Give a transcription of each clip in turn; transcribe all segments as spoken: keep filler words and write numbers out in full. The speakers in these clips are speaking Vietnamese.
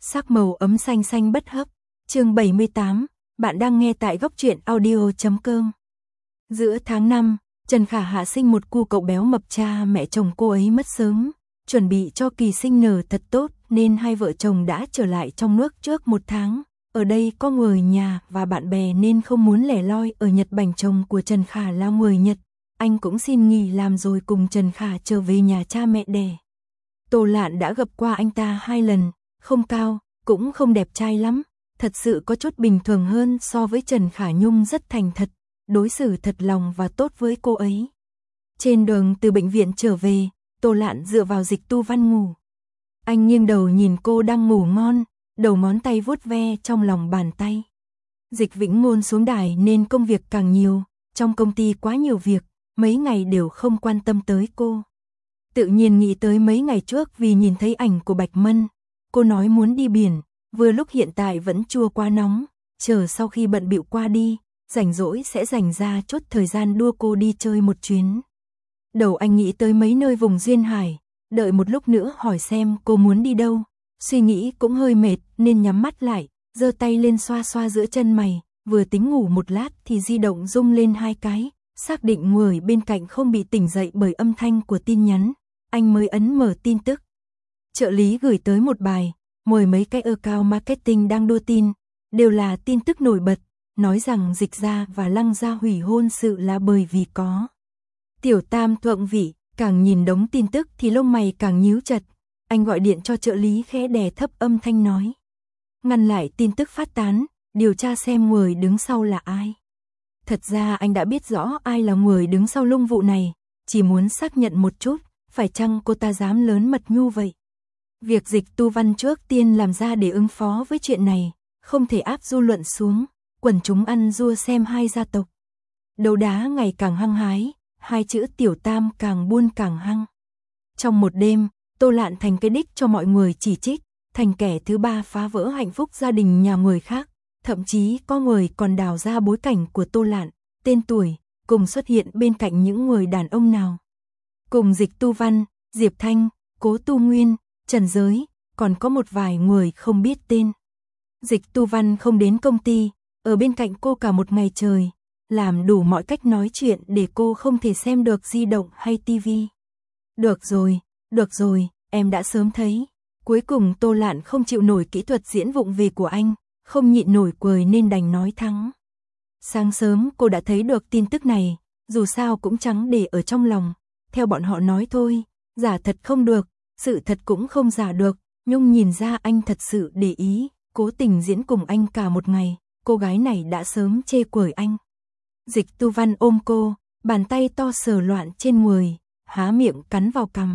sắc màu ấm xanh xanh bất hấp. Chương bảy mươi tám, bạn đang nghe tại góc truyện audio chấm com. Giữa tháng năm, Trần Khả Hạ sinh một cu cậu béo mập, cha mẹ chồng cô ấy mất sớm, chuẩn bị cho kỳ sinh nở thật tốt nên hai vợ chồng đã trở lại trong nước trước một tháng. Ở đây có người nhà và bạn bè nên không muốn lẻ loi ở Nhật Bản. Chồng của Trần Khả là người Nhật, anh cũng xin nghỉ làm rồi cùng Trần Khả trở về nhà cha mẹ đẻ. Tô Lạn đã gặp qua anh ta hai lần, không cao, cũng không đẹp trai lắm, thật sự có chút bình thường hơn so với Trần Khả Nhung, rất thành thật, đối xử thật lòng và tốt với cô ấy. Trên đường từ bệnh viện trở về, Tô Lạn dựa vào Dịch Tu Văn ngủ. Anh nghiêng đầu nhìn cô đang ngủ ngon, đầu ngón tay vuốt ve trong lòng bàn tay. Dịch Vĩnh Ngôn xuống đài nên công việc càng nhiều, trong công ty quá nhiều việc, mấy ngày đều không quan tâm tới cô. Tự nhiên nghĩ tới mấy ngày trước vì nhìn thấy ảnh của Bạch Mân, cô nói muốn đi biển, vừa lúc hiện tại vẫn chưa quá nóng, chờ sau khi bận bịu qua đi, rảnh rỗi sẽ dành ra chút thời gian đua cô đi chơi một chuyến. Đầu anh nghĩ tới mấy nơi vùng duyên hải, đợi một lúc nữa hỏi xem cô muốn đi đâu, suy nghĩ cũng hơi mệt nên nhắm mắt lại, giơ tay lên xoa xoa giữa chân mày, vừa tính ngủ một lát thì di động rung lên hai cái, xác định người bên cạnh không bị tỉnh dậy bởi âm thanh của tin nhắn, anh mới ấn mở tin tức. Trợ lý gửi tới một bài, mời mấy cái account marketing đang đua tin, đều là tin tức nổi bật, nói rằng Dịch gia và Lăng gia hủy hôn sự là bởi vì có Tiểu Tam thuận vị. Càng nhìn đống tin tức thì lông mày càng nhíu chặt, anh gọi điện cho trợ lý khẽ đè thấp âm thanh nói. Ngăn lại tin tức phát tán, điều tra xem người đứng sau là ai. Thật ra anh đã biết rõ ai là người đứng sau lung vụ này, chỉ muốn xác nhận một chút, phải chăng cô ta dám lớn mật như vậy. Việc Dịch Tu Văn trước tiên làm ra để ứng phó với chuyện này, không thể áp dư luận xuống, quần chúng ăn dua xem hai gia tộc. Đấu đá ngày càng hăng hái, hai chữ Tiểu Tam càng buôn càng hăng. Trong một đêm, Tô Lạn thành cái đích cho mọi người chỉ trích, thành kẻ thứ ba phá vỡ hạnh phúc gia đình nhà người khác, thậm chí có người còn đào ra bối cảnh của Tô Lạn, tên tuổi, cùng xuất hiện bên cạnh những người đàn ông nào. Cùng Dịch Tu Văn, Diệp Thanh, Cố Tu Nguyên, Trần Giới, còn có một vài người không biết tên. Dịch Tu Văn không đến công ty, ở bên cạnh cô cả một ngày trời, làm đủ mọi cách nói chuyện để cô không thể xem được di động hay tivi. Được rồi, được rồi, em đã sớm thấy. Cuối cùng Tô Lạn không chịu nổi kỹ thuật diễn vụng về của anh, không nhịn nổi cười nên đành nói thắng. Sáng sớm cô đã thấy được tin tức này, dù sao cũng chẳng để ở trong lòng. Theo bọn họ nói thôi, giả thật không được, sự thật cũng không giả được, nhưng nhìn ra anh thật sự để ý, cố tình diễn cùng anh cả một ngày, cô gái này đã sớm chê cười anh. Dịch Tu Văn ôm cô, bàn tay to sờ loạn trên người, há miệng cắn vào cằm.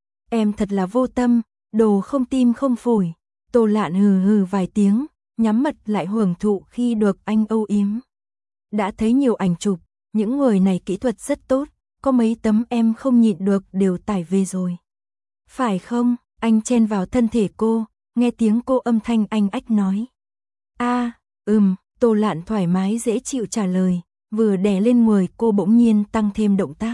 Em thật là vô tâm, đồ không tim không phổi. Tô Lạn hừ hừ vài tiếng, nhắm mắt lại hưởng thụ khi được anh âu yếm. Đã thấy nhiều ảnh chụp, những người này kỹ thuật rất tốt, có mấy tấm em không nhịn được đều tải về rồi. Phải không? Anh chen vào thân thể cô, nghe tiếng cô âm thanh anh ách nói. A, à, ừm, Tô Lạn thoải mái dễ chịu trả lời, vừa đè lên người cô bỗng nhiên tăng thêm động tác.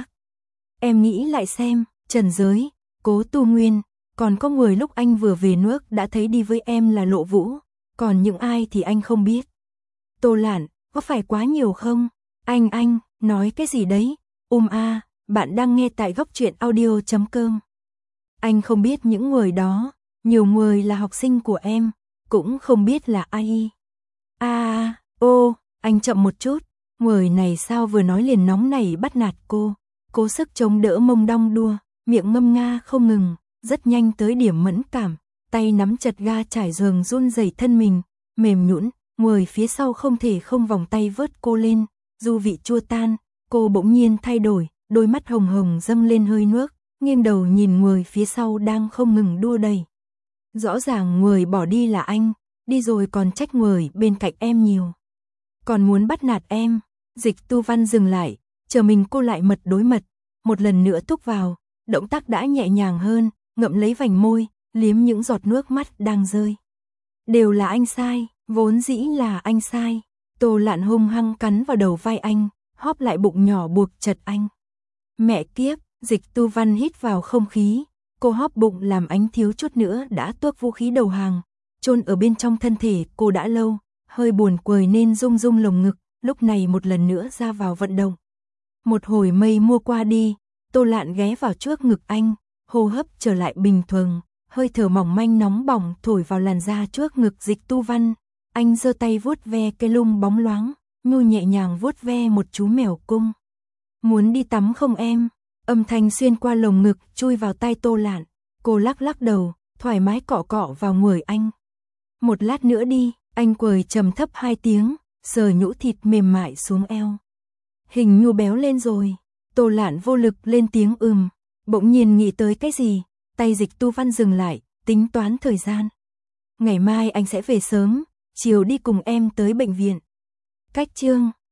Em nghĩ lại xem, Trần Giới, Cố Tu Nguyên, còn có người lúc anh vừa về nước đã thấy đi với em là Lộ Vũ, còn những ai thì anh không biết. Tô Lạn, có phải quá nhiều không? Anh anh, nói cái gì đấy? Um a, à, bạn đang nghe tại góc truyện audio chấm com. Anh không biết những người đó, nhiều người là học sinh của em, cũng không biết là ai. A, à, ô, anh chậm một chút, người này sao vừa nói liền nóng nảy bắt nạt cô, cố sức chống đỡ mông đong đua, miệng ngâm nga không ngừng, rất nhanh tới điểm mẫn cảm, tay nắm chặt ga trải giường run rẩy thân mình, mềm nhũn, người phía sau không thể không vòng tay vớt cô lên, du vị chua tan, cô bỗng nhiên thay đổi, đôi mắt hồng hồng dâng lên hơi nước, nghiêng đầu nhìn người phía sau đang không ngừng đua đẩy. Rõ ràng người bỏ đi là anh, đi rồi còn trách người bên cạnh em nhiều. Còn muốn bắt nạt em. Dịch Tu Văn dừng lại, chờ mình cô lại mật đối mật, một lần nữa thúc vào, động tác đã nhẹ nhàng hơn, ngậm lấy vành môi, liếm những giọt nước mắt đang rơi. Đều là anh sai, vốn dĩ là anh sai. Tô Lạn hung hăng cắn vào đầu vai anh, hóp lại bụng nhỏ buộc chặt anh. Mẹ kiếp, Dịch Tu Văn hít vào không khí, cô hóp bụng làm anh thiếu chút nữa đã tuốc vũ khí đầu hàng, chôn ở bên trong thân thể cô đã lâu, hơi buồn quời nên rung rung lồng ngực, lúc này một lần nữa ra vào vận động. Một hồi mây mua qua đi, Tô Lạn ghé vào trước ngực anh, hô hấp trở lại bình thường, hơi thở mỏng manh nóng bỏng thổi vào làn da trước ngực Dịch Tu Văn. Anh giơ tay vuốt ve cái lung bóng loáng, nhu nhẹ nhàng vuốt ve một chú mèo cung. Muốn đi tắm không em? Âm thanh xuyên qua lồng ngực chui vào tai Tô Lạn. Cô lắc lắc đầu, thoải mái cọ cọ vào người anh. Một lát nữa đi, anh quầy trầm thấp hai tiếng, sờ nhũ thịt mềm mại xuống eo. Hình như béo lên rồi. Tô Lạn vô lực lên tiếng ừm, bỗng nhiên nghĩ tới cái gì, tay Dịch Tu Văn dừng lại, tính toán thời gian. Ngày mai anh sẽ về sớm, chiều đi cùng em tới bệnh viện. Cách chương